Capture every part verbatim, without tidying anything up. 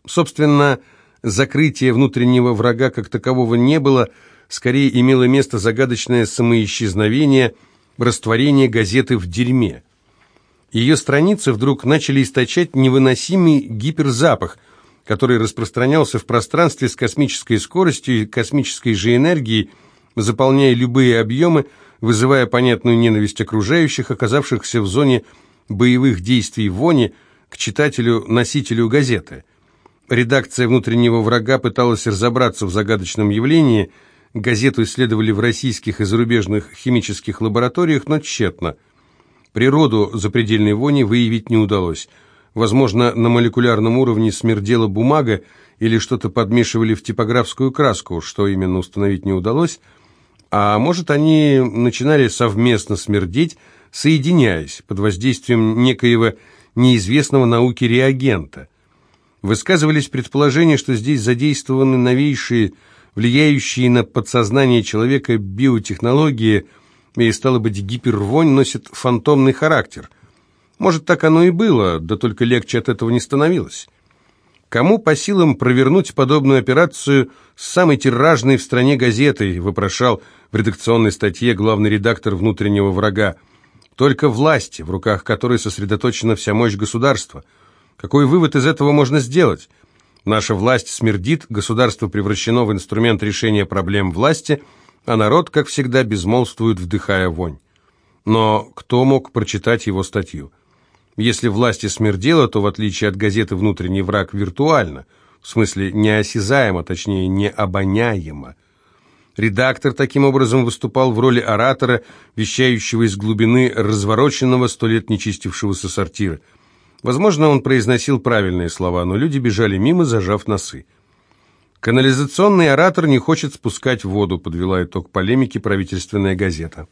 Собственно, закрытия внутреннего врага как такового не было, скорее имело место загадочное самоисчезновение, растворение газеты в дерьме. Ее страницы вдруг начали источать невыносимый гиперзапах, который распространялся в пространстве с космической скоростью и космической же энергией, заполняя любые объемы, вызывая понятную ненависть окружающих, оказавшихся в зоне боевых действий вони, к читателю-носителю газеты. Редакция внутреннего врага пыталась разобраться в загадочном явлении, газету исследовали в российских и зарубежных химических лабораториях, но тщетно. Природу запредельной вони выявить не удалось. Возможно, на молекулярном уровне смердела бумага или что-то подмешивали в типографскую краску, что именно установить не удалось, а может, они начинали совместно смердеть, соединяясь под воздействием некоего неизвестного науке реагента. Высказывались предположения, что здесь задействованы новейшие, влияющие на подсознание человека биотехнологии, и, стало быть, гипервонь носит фантомный характер. Может, так оно и было, да только легче от этого не становилось. Кому по силам провернуть подобную операцию с самой тиражной в стране газетой, вопрошал в редакционной статье главный редактор внутреннего врага. Только власти, в руках которой сосредоточена вся мощь государства. Какой вывод из этого можно сделать? Наша власть смердит, государство превращено в инструмент решения проблем власти, а народ, как всегда, безмолвствует, вдыхая вонь. Но кто мог прочитать его статью? Если власти смердело, то, в отличие от газеты «Внутренний враг», виртуально, в смысле неосязаемо, точнее, необоняемо. Редактор таким образом выступал в роли оратора, вещающего из глубины развороченного, сто лет не чистившегося сортира. Возможно, он произносил правильные слова, но люди бежали мимо, зажав носы. «Канализационный оратор не хочет спускать воду», подвела итог полемики правительственная газета.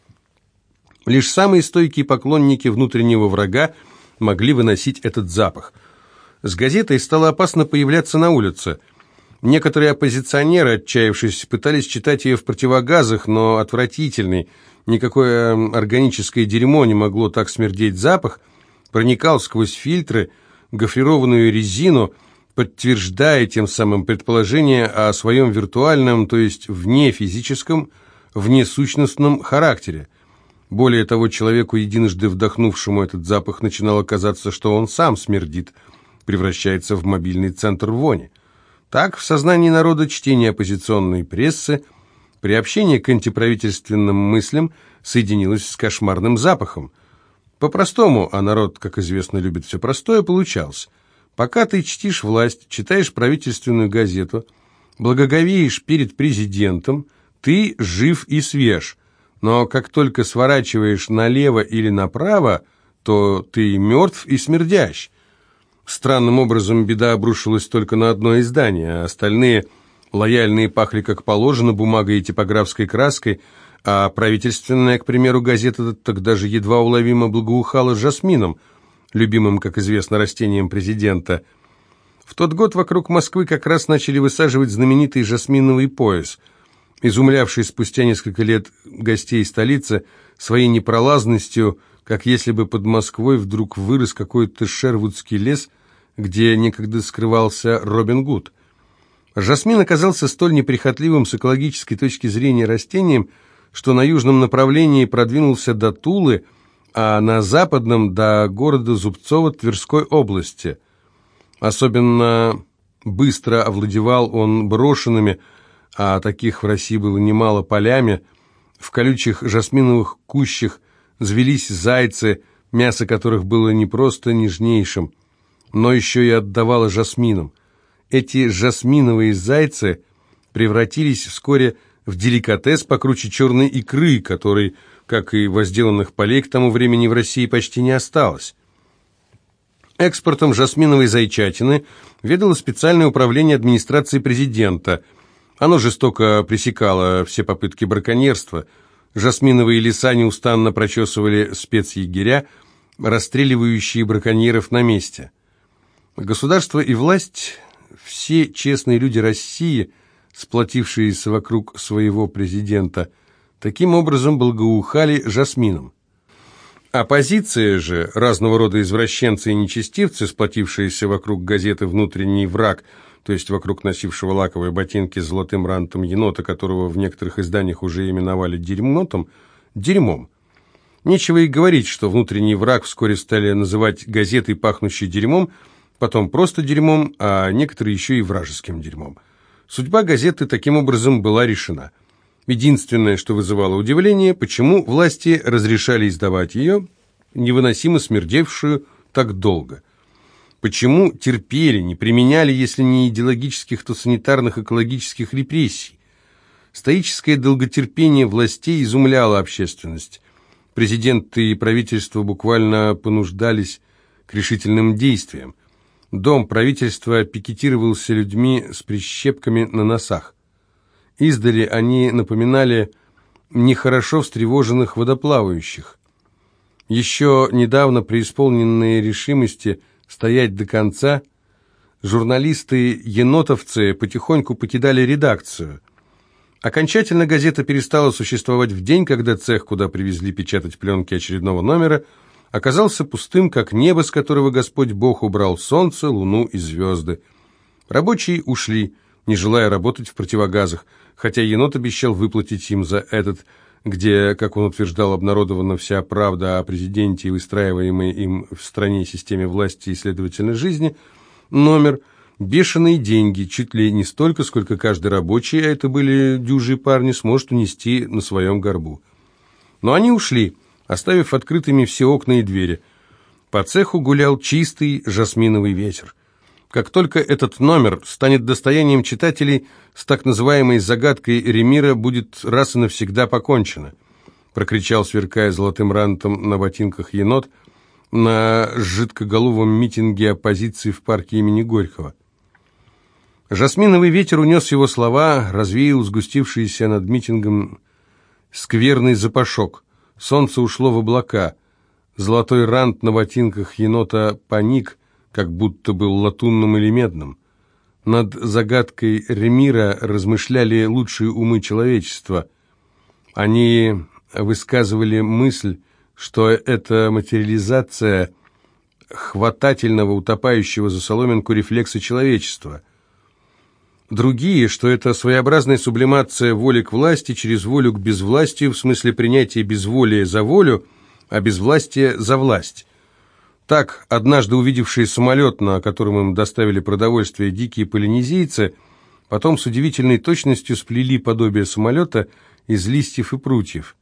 Лишь самые стойкие поклонники внутреннего врага могли выносить этот запах. С газетой стало опасно появляться на улице. Некоторые оппозиционеры, отчаявшись, пытались читать ее в противогазах, но отвратительный, никакое органическое дерьмо не могло так смердеть запах, проникал сквозь фильтры, гофрированную резину, подтверждая тем самым предположение о своем виртуальном, то есть внефизическом, внесущностном характере. Более того, человеку, единожды вдохнувшему этот запах, начинало казаться, что он сам смердит, превращается в мобильный центр вони. Так, в сознании народа чтение оппозиционной прессы, приобщение к антиправительственным мыслям соединилось с кошмарным запахом. По-простому, а народ, как известно, любит все простое, получалось. Пока ты чтишь власть, читаешь правительственную газету, благоговеешь перед президентом, ты жив и свеж. Но как только сворачиваешь налево или направо, то ты мертв и смердящ. Странным образом беда обрушилась только на одно издание, а остальные лояльные пахли как положено бумагой и типографской краской, а правительственная, к примеру, газета так даже едва уловимо благоухала жасмином, любимым, как известно, растением президента. В тот год вокруг Москвы как раз начали высаживать знаменитый жасминовый пояс, изумлявший спустя несколько лет гостей столицы своей непролазностью, как если бы под Москвой вдруг вырос какой-то шервудский лес, где некогда скрывался Робин Гуд. Жасмин оказался столь неприхотливым с экологической точки зрения растением, что на южном направлении продвинулся до Тулы, а на западном – до города Зубцово Тверской области. Особенно быстро овладевал он брошенными, а таких в России было немало, полями. В колючих жасминовых кущах взвелись зайцы, мясо которых было не просто нежнейшим, но еще и отдавало жасмином. Эти жасминовые зайцы превратились вскоре в деликатес покруче черной икры, которой, как и возделанных полей, к тому времени в России почти не осталось. Экспортом жасминовой зайчатины ведало специальное управление администрации президента. Оно жестоко пресекало все попытки браконьерства. Жасминовые леса неустанно прочесывали спецъегеря, расстреливающие браконьеров на месте. Государство и власть, все честные люди России, сплотившиеся вокруг своего президента, таким образом благоухали жасмином. Оппозиция же, разного рода извращенцы и нечестивцы, сплотившиеся вокруг газеты «Внутренний враг», то есть вокруг носившего лаковые ботинки с золотым рантом енота, которого в некоторых изданиях уже именовали дерьмотом, дерьмом. Нечего и говорить, что «Внутренний враг» вскоре стали называть газетой, пахнущей дерьмом, потом просто дерьмом, а некоторые еще и вражеским дерьмом. Судьба газеты таким образом была решена. Единственное, что вызывало удивление, почему власти разрешали издавать ее, невыносимо смердевшую, так долго. Почему терпели, не применяли, если не идеологических, то санитарных, экологических репрессий? Стоическое долготерпение властей изумляло общественность. Президенты и правительство буквально понуждались к решительным действиям. Дом правительства пикетировался людьми с прищепками на носах. Издали они напоминали нехорошо встревоженных водоплавающих. Еще недавно преисполненные решимости стоять до конца, журналисты-енотовцы потихоньку покидали редакцию. Окончательно газета перестала существовать в день, когда цех, куда привезли печатать пленки очередного номера, оказался пустым, как небо, с которого Господь Бог убрал солнце, луну и звезды. Рабочие ушли, не желая работать в противогазах, хотя енот обещал выплатить им за этот, где, как он утверждал, обнародована вся правда о президенте и выстраиваемой им в стране системе власти и, следовательно, жизни, номер, бешеные деньги, чуть ли не столько, сколько каждый рабочий, а это были дюжие парни, сможет унести на своем горбу. Но они ушли, оставив открытыми все окна и двери. По цеху гулял чистый жасминовый ветер. Как только этот номер станет достоянием читателей, с так называемой загадкой Ремира будет раз и навсегда покончено, прокричал, сверкая золотым рантом на ботинках енот, на жидкоголовом митинге оппозиции в парке имени Горького. Жасминовый ветер унес его слова, развеял сгустившийся над митингом скверный запашок. Солнце ушло в облака. Золотой рант на ботинках енота паник, как будто был латунным или медным. Над загадкой Ремира размышляли лучшие умы человечества. Они высказывали мысль, что это материализация хватательного, утопающего за соломинку рефлекса человечества. Другие, что это своеобразная сублимация воли к власти через волю к безвластию, в смысле принятия безволия за волю, а безвластия за власть. Так, однажды увидевшие самолет, на котором им доставили продовольствие, дикие полинезийцы, потом с удивительной точностью сплели подобие самолета из листьев и прутьев.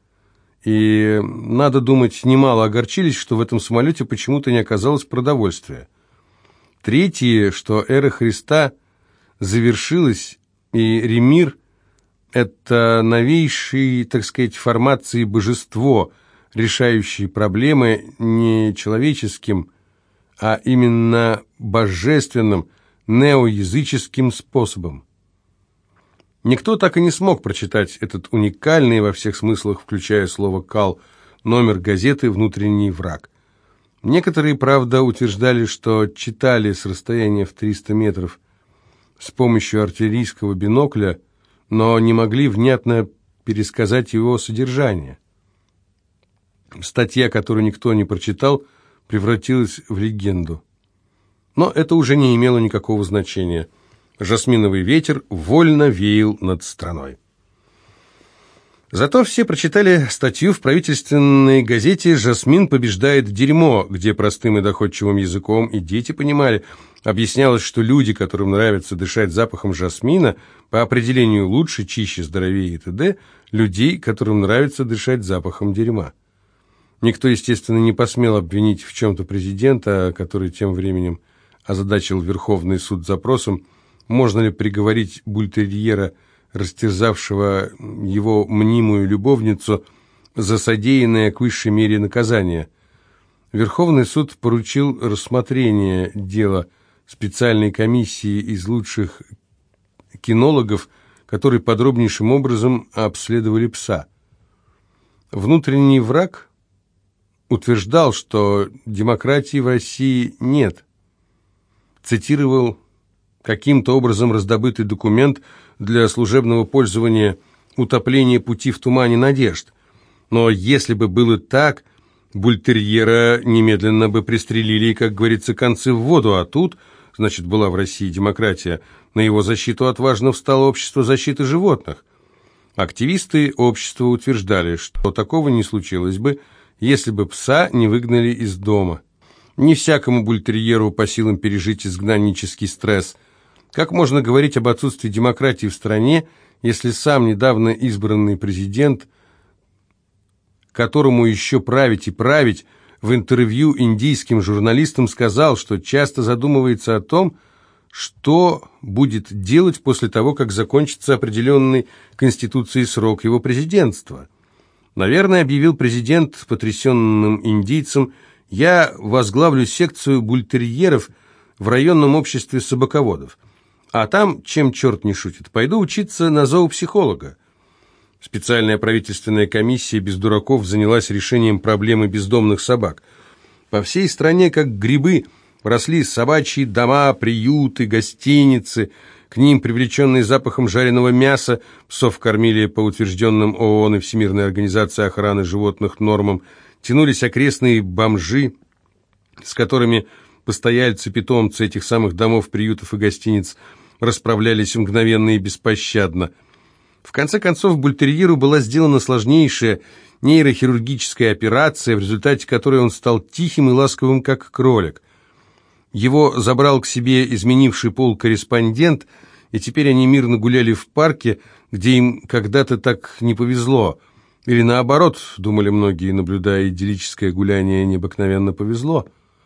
И, надо думать, немало огорчились, что в этом самолете почему-то не оказалось продовольствия. Третьи, что эра Христа завершилась, и Ремир – это новейший, так сказать, формации божество, решающий проблемы не человеческим, а именно божественным, неоязыческим способом. Никто так и не смог прочитать этот уникальный во всех смыслах, включая слово «кал», номер газеты «Внутренний враг». Некоторые, правда, утверждали, что читали с расстояния в триста метров с помощью артиллерийского бинокля, но не могли внятно пересказать его содержание. Статья, которую никто не прочитал, превратилась в легенду. Но это уже не имело никакого значения. Жасминовый ветер вольно веял над страной. Зато все прочитали статью в правительственной газете «Жасмин побеждает дерьмо», где простым и доходчивым языком и дети понимали, объяснялось, что люди, которым нравится дышать запахом жасмина, по определению лучше, чище, здоровее и т.д., людей, которым нравится дышать запахом дерьма. Никто, естественно, не посмел обвинить в чем-то президента, который тем временем озадачил Верховный суд запросом, можно ли приговорить бультерьера, растерзавшего его мнимую любовницу, за содеянное к высшей мере наказание. Верховный суд поручил рассмотрение дела специальной комиссии из лучших кинологов, которые подробнейшим образом обследовали пса. Внутренний враг утверждал, что демократии в России нет. Цитировал каким-то образом раздобытый документ для служебного пользования «Утопление пути в тумане надежд». Но если бы было так, бультерьера немедленно бы пристрелили и, как говорится, концы в воду, а тут, значит, была в России демократия, на его защиту отважно встало общество защиты животных. Активисты общества утверждали, что такого не случилось бы, если бы пса не выгнали из дома. Не всякому бультерьеру по силам пережить изгнаннический стресс. Как можно говорить об отсутствии демократии в стране, если сам недавно избранный президент, которому еще править и править, в интервью индийским журналистам сказал, что часто задумывается о том, что будет делать после того, как закончится определенный Конституцией срок его президентства. Наверное, объявил президент потрясенным индийцам: «Я возглавлю секцию бультерьеров в районном обществе собаководов. А там, чем черт не шутит, пойду учиться на зоопсихолога». Специальная правительственная комиссия без дураков занялась решением проблемы бездомных собак. По всей стране, как грибы, росли собачьи дома, приюты, гостиницы. К ним, привлеченные запахом жареного мяса, псов кормили по утвержденным ООН и Всемирной организации охраны животных нормам, тянулись окрестные бомжи, с которыми постояльцы-питомцы этих самых домов, приютов и гостиниц расправлялись мгновенно и беспощадно. В конце концов, бультерьеру была сделана сложнейшая нейрохирургическая операция, в результате которой он стал тихим и ласковым, как кролик. Его забрал к себе изменивший пол корреспондент, и теперь они мирно гуляли в парке, где им когда-то так не повезло. Или наоборот, думали многие, наблюдая идиллическое гуляние, необыкновенно повезло.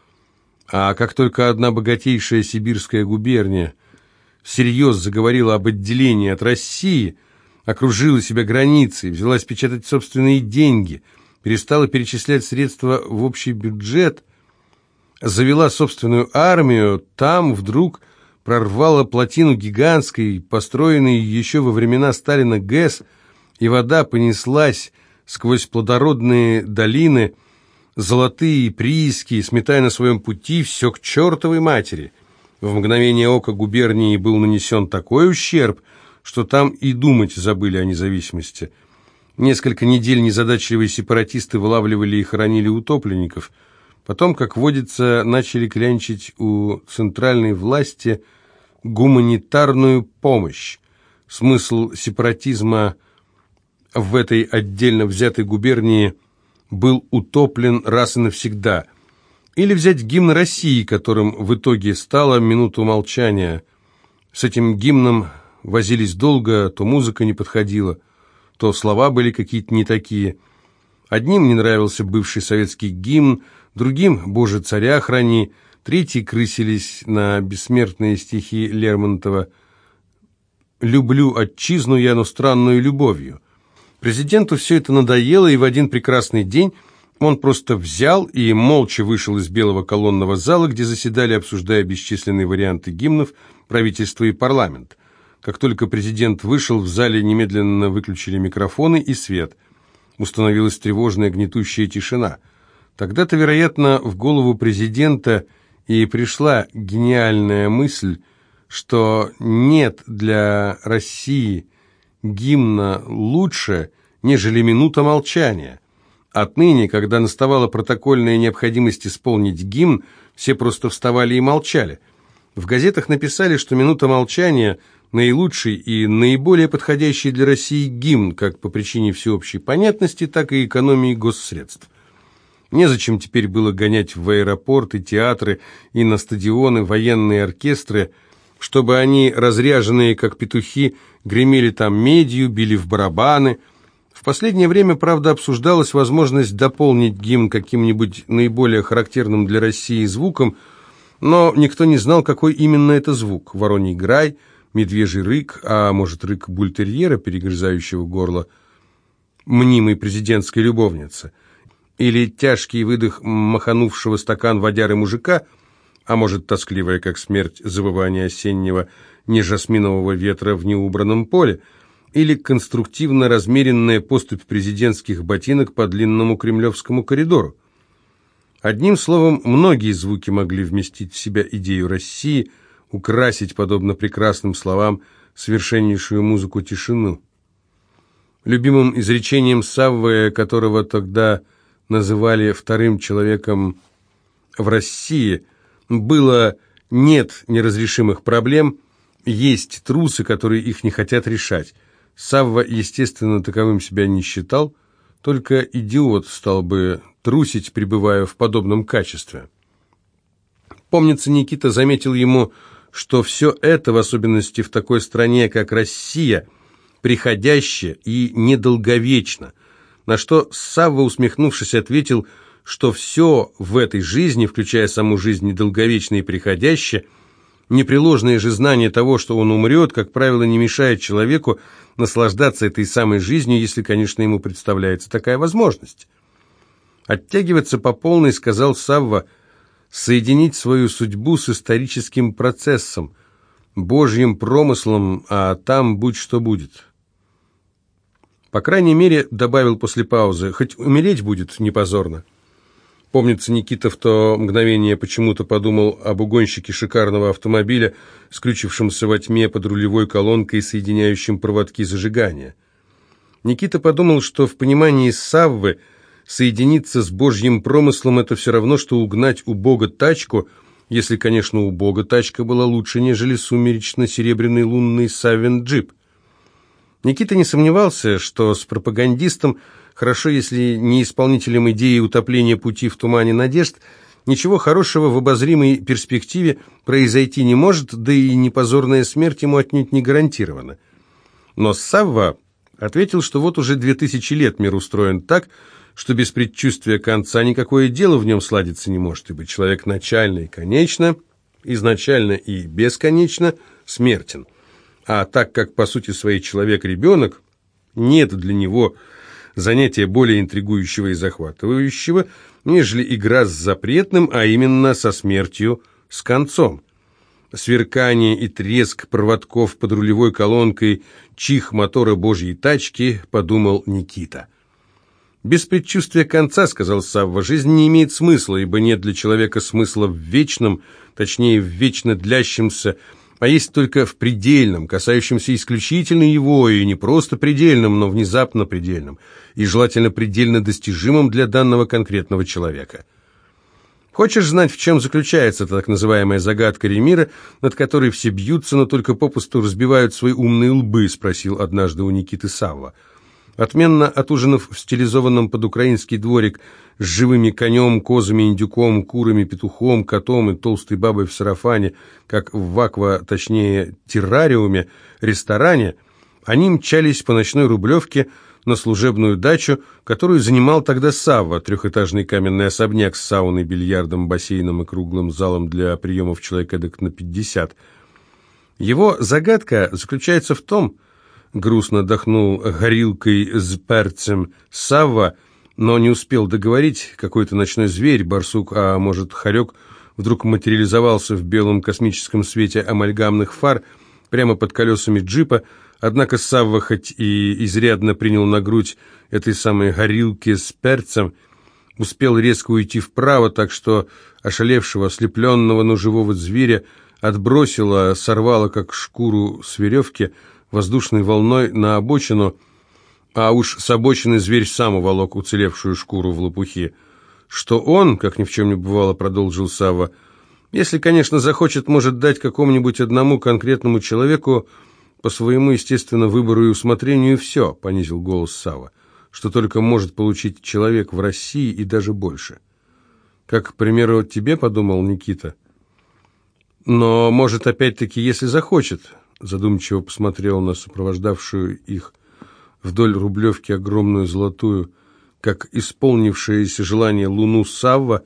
А как только одна богатейшая сибирская губерния всерьез заговорила об отделении от России, окружила себя границей, взялась печатать собственные деньги, перестала перечислять средства в общий бюджет, завела собственную армию, там вдруг прорвала плотину гигантской, построенной еще во времена Сталина ГЭС, и вода понеслась сквозь плодородные долины, золотые прииски, сметая на своем пути все к чертовой матери. В мгновение ока губернии был нанесен такой ущерб, что там и думать забыли о независимости. Несколько недель незадачливые сепаратисты вылавливали и хоронили утопленников. Потом, как водится, начали клянчить у центральной власти гуманитарную помощь. Смысл сепаратизма в этой отдельно взятой губернии был утоплен раз и навсегда. Или взять гимн России, которым в итоге стала «Минуту молчания». С этим гимном возились долго, то музыка не подходила, то слова были какие-то не такие. Одним не нравился бывший советский гимн, другим «Боже, царя храни», третьи крысились на бессмертные стихи Лермонтова «Люблю отчизну я, но странную любовью». Президенту все это надоело, и в один прекрасный день он просто взял и молча вышел из белого колонного зала, где заседали, обсуждая бесчисленные варианты гимнов, правительство и парламент. Как только президент вышел, в зале немедленно выключили микрофоны и свет. Установилась тревожная гнетущая тишина. Тогда-то, вероятно, в голову президента и пришла гениальная мысль, что нет для России гимна лучше, нежели «Минута молчания». Отныне, когда наставала протокольная необходимость исполнить гимн, все просто вставали и молчали. В газетах написали, что «Минута молчания» – наилучший и наиболее подходящий для России гимн, как по причине всеобщей понятности, так и экономии госсредств. Незачем теперь было гонять в аэропорты, театры и на стадионы военные оркестры, чтобы они, разряженные как петухи, гремели там медью, били в барабаны. В последнее время, правда, обсуждалась возможность дополнить гимн каким-нибудь наиболее характерным для России звуком, но никто не знал, какой именно это звук. Вороний грай, медвежий рык, а может, рык бультерьера, перегрызающего горло мнимой президентской любовницы, или тяжкий выдох маханувшего стакан водяры мужика, а может, тоскливое, как смерть, завывание осеннего нежасминового ветра в неубранном поле, или конструктивно размеренная поступь президентских ботинок по длинному кремлевскому коридору. Одним словом, многие звуки могли вместить в себя идею России, украсить, подобно прекрасным словам, совершеннейшую музыку тишину. Любимым изречением Саввы, которого тогда называли вторым человеком в России, было «нет неразрешимых проблем», есть трусы, которые их не хотят решать. Савва, естественно, таковым себя не считал, только идиот стал бы трусить, пребывая в подобном качестве. Помнится, Никита заметил ему, что все это, в особенности в такой стране, как Россия, приходящее и недолговечно, на что Савва, усмехнувшись, ответил, что все в этой жизни, включая саму жизнь недолговечное и приходящее, непреложное же знание того, что он умрет, как правило, не мешает человеку наслаждаться этой самой жизнью, если, конечно, ему представляется такая возможность. Оттягиваться по полной, сказал Савва, соединить свою судьбу с историческим процессом, Божьим промыслом, а там будь что будет. По крайней мере, добавил после паузы, хоть умереть будет не позорно. Помнится, Никита в то мгновение почему-то подумал об угонщике шикарного автомобиля, скрючившемся во тьме под рулевой колонкой, соединяющим проводки зажигания. Никита подумал, что в понимании Саввы соединиться с Божьим промыслом – это все равно, что угнать у Бога тачку, если, конечно, у Бога тачка была лучше, нежели сумеречно-серебряный лунный Саввин джип. Никита не сомневался, что с пропагандистом, хорошо, если не исполнителем идеи утопления пути в тумане надежд, ничего хорошего в обозримой перспективе произойти не может, да и непозорная смерть ему отнюдь не гарантирована. Но Савва ответил, что вот уже две тысячи лет мир устроен так, что без предчувствия конца никакое дело в нем сладиться не может, ибо человек начально и конечно, изначально и бесконечно смертен. А так как, по сути своей, человек-ребенок, нет для него занятия более интригующего и захватывающего, нежели игра с запретным, а именно со смертью, с концом. Сверкание и треск проводков под рулевой колонкой, чих мотора Божьей тачки, подумал Никита. «Без предчувствия конца, — сказал Савва, — жизнь не имеет смысла, ибо нет для человека смысла в вечном, точнее, в вечно длящемся, а есть только в предельном, касающемся исключительно его, и не просто предельном, но внезапно предельном, и желательно предельно достижимом для данного конкретного человека. Хочешь знать, в чем заключается так называемая загадка Ремира, над которой все бьются, но только попусту разбивают свои умные лбы?» — спросил однажды у Никиты Савва. Отменно отужинав в стилизованном под украинский дворик с живыми конем, козами, индюком, курами, петухом, котом и толстой бабой в сарафане, как в аква, точнее террариуме, ресторане, они мчались по ночной Рублевке на служебную дачу, которую занимал тогда Савва, трехэтажный каменный особняк с сауной, бильярдом, бассейном и круглым залом для приемов человек эдак на пятьдесят. Его загадка заключается в том, грустно дохнул горилкой с перцем Савва, но не успел договорить, какой-то ночной зверь, барсук, а может хорек, вдруг материализовался в белом космическом свете амальгамных фар прямо под колесами джипа, однако Савва, хоть и изрядно принял на грудь этой самой горилки с перцем, успел резко уйти вправо, так что ошалевшего, ослепленного, но живого зверя отбросило, сорвало, как шкуру с веревки, воздушной волной на обочину, а уж с обочины зверь сам уволок уцелевшую шкуру в лопухи. Что он, как ни в чем не бывало, продолжил Савва, если, конечно, захочет, может дать какому-нибудь одному конкретному человеку по своему, естественно, выбору и усмотрению все, понизил голос Савва, что только может получить человек в России и даже больше. Как, к примеру, тебе, подумал Никита. Но, может, опять-таки, если захочет. Задумчиво посмотрел на сопровождавшую их вдоль Рублевки огромную золотую, как исполнившееся желание луну Савва,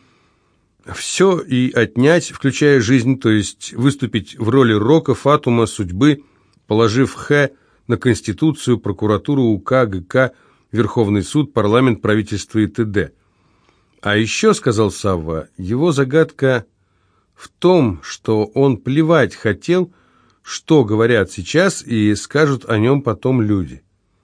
все и отнять, включая жизнь, то есть выступить в роли рока, фатума, судьбы, положив Х на Конституцию, прокуратуру, УК, ГК, Верховный суд, парламент, правительство и т.д. А еще, сказал Савва, его загадка в том, что он плевать хотел, что говорят сейчас и скажут о нем потом люди.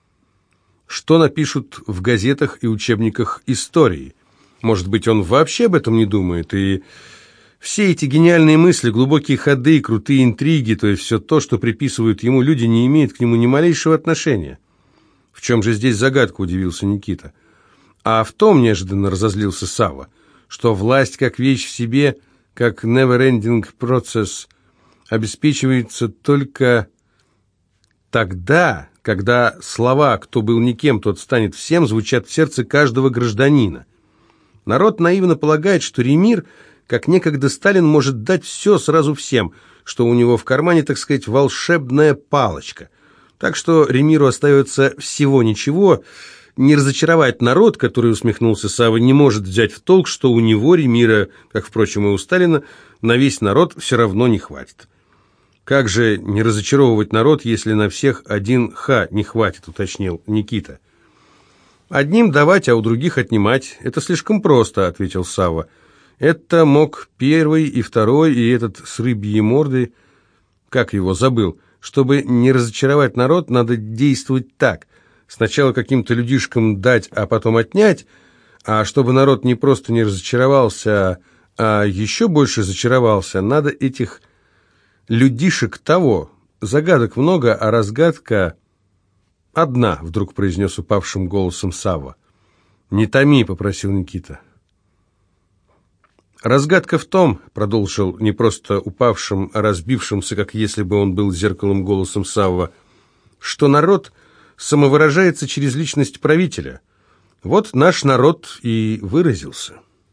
Что напишут в газетах и учебниках истории. Может быть, он вообще об этом не думает, и все эти гениальные мысли, глубокие ходы, крутые интриги, то есть все то, что приписывают ему люди, не имеет к нему ни малейшего отношения. В чем же здесь загадка, удивился Никита. А в том неожиданно разозлился Савва, что власть как вещь в себе, как never-ending process, обеспечивается только тогда, когда слова «кто был никем, тот станет всем» звучат в сердце каждого гражданина. Народ наивно полагает, что Ремир, как некогда Сталин, может дать все сразу всем, что у него в кармане, так сказать, волшебная палочка. Так что Ремиру остается всего ничего. Не разочаровать народ, который, усмехнулся Савва, не может взять в толк, что у него, Ремира, как, впрочем, и у Сталина, на весь народ все равно не хватит. Как же не разочаровывать народ, если на всех один ха не хватит, уточнил Никита. Одним давать, а у других отнимать. Это слишком просто, ответил Савва. Это мог первый и второй, и этот с рыбьей мордой, как его, забыл. Чтобы не разочаровать народ, надо действовать так. Сначала каким-то людишкам дать, а потом отнять, а чтобы народ не просто не разочаровался, а еще больше зачаровался, надо этих людишек того. Загадок много, а разгадка одна, вдруг произнес упавшим голосом Савва. «Не томи», — попросил Никита. «Разгадка в том», — продолжил не просто упавшим, а разбившимся, как если бы он был зеркалом голосом Савва, «что народ самовыражается через личность правителя. Вот наш народ и выразился».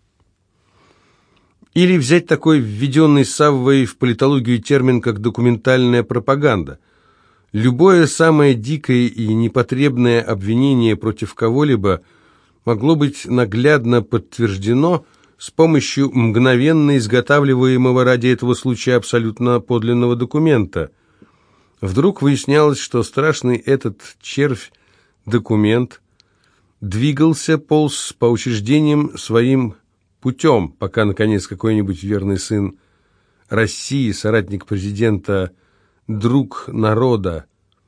Или взять такой введенный Саввой в политологию термин, как документальная пропаганда. Любое самое дикое и непотребное обвинение против кого-либо могло быть наглядно подтверждено с помощью мгновенно изготавливаемого ради этого случая абсолютно подлинного документа. Вдруг выяснялось, что страшный этот червь-документ двигался, полз по учреждениям своим путем, пока, наконец, какой-нибудь верный сын России, соратник президента, друг народа,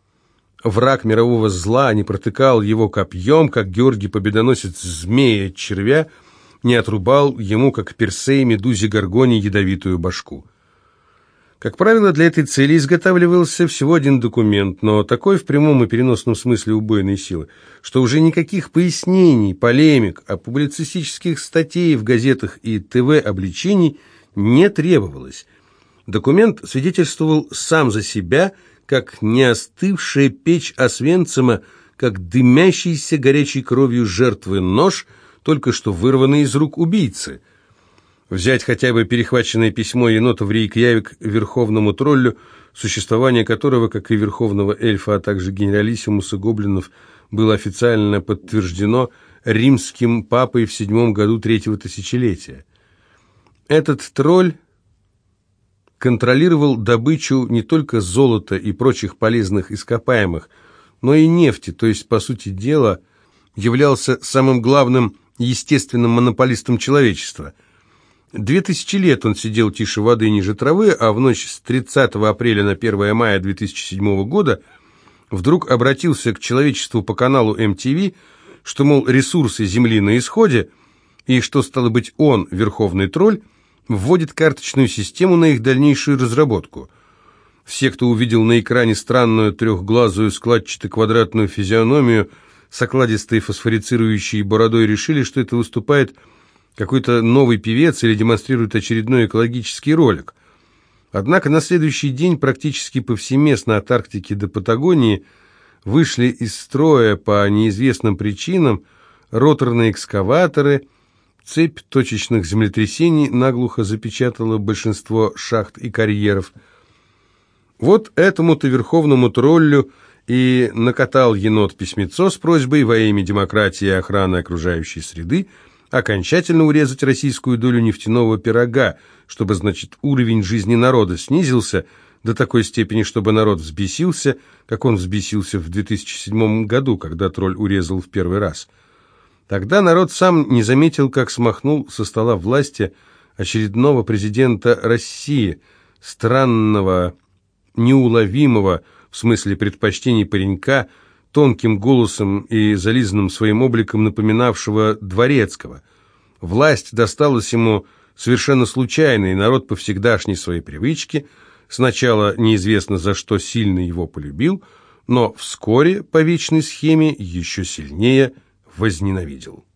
враг мирового зла, не протыкал его копьем, как Георгий Победоносец змея червя, не отрубал ему, как Персей медузе Горгоне, ядовитую башку. Как правило, для этой цели изготавливался всего один документ, но такой в прямом и переносном смысле убойной силы, что уже никаких пояснений, полемик, а публицистических статей в газетах и ТВ-обличений не требовалось. Документ свидетельствовал сам за себя, как неостывшая печь Освенцима, как дымящийся горячей кровью жертвы нож, только что вырванный из рук убийцы. Взять хотя бы перехваченное письмо енота в Рейкьявик верховному троллю, существование которого, как и верховного эльфа, а также генералиссимуса гоблинов, было официально подтверждено римским папой в седьмом году третьего тысячелетия. Этот тролль контролировал добычу не только золота и прочих полезных ископаемых, но и нефти, то есть, по сути дела, являлся самым главным естественным монополистом человечества. Две тысячи лет он сидел тише воды ниже травы, а в ночь с тридцатого апреля на первое мая две тысячи седьмого года вдруг обратился к человечеству по каналу эм ти ви, что, мол, ресурсы Земли на исходе, и что, стало быть, он, верховный тролль, вводит карточную систему на их дальнейшую разработку. Все, кто увидел на экране странную трехглазую складчато-квадратную физиономию с окладистой фосфорицирующей бородой, решили, что это выступает какой-то новый певец или демонстрирует очередной экологический ролик. Однако на следующий день практически повсеместно от Арктики до Патагонии вышли из строя по неизвестным причинам роторные экскаваторы, цепь точечных землетрясений наглухо запечатала большинство шахт и карьеров. Вот этому-то верховному троллю и накатал енот письмецо с просьбой во имя демократии и охраны окружающей среды окончательно урезать российскую долю нефтяного пирога, чтобы, значит, уровень жизни народа снизился до такой степени, чтобы народ взбесился, как он взбесился в две тысячи седьмом году, когда тролль урезал в первый раз. Тогда народ сам не заметил, как смахнул со стола власти очередного президента России, странного, неуловимого, в смысле предпочтений паренька, тонким голосом и зализанным своим обликом напоминавшего Дворецкого. Власть досталась ему совершенно случайно, и народ по всегдашней своей привычке сначала неизвестно за что сильно его полюбил, но вскоре по вечной схеме еще сильнее возненавидел.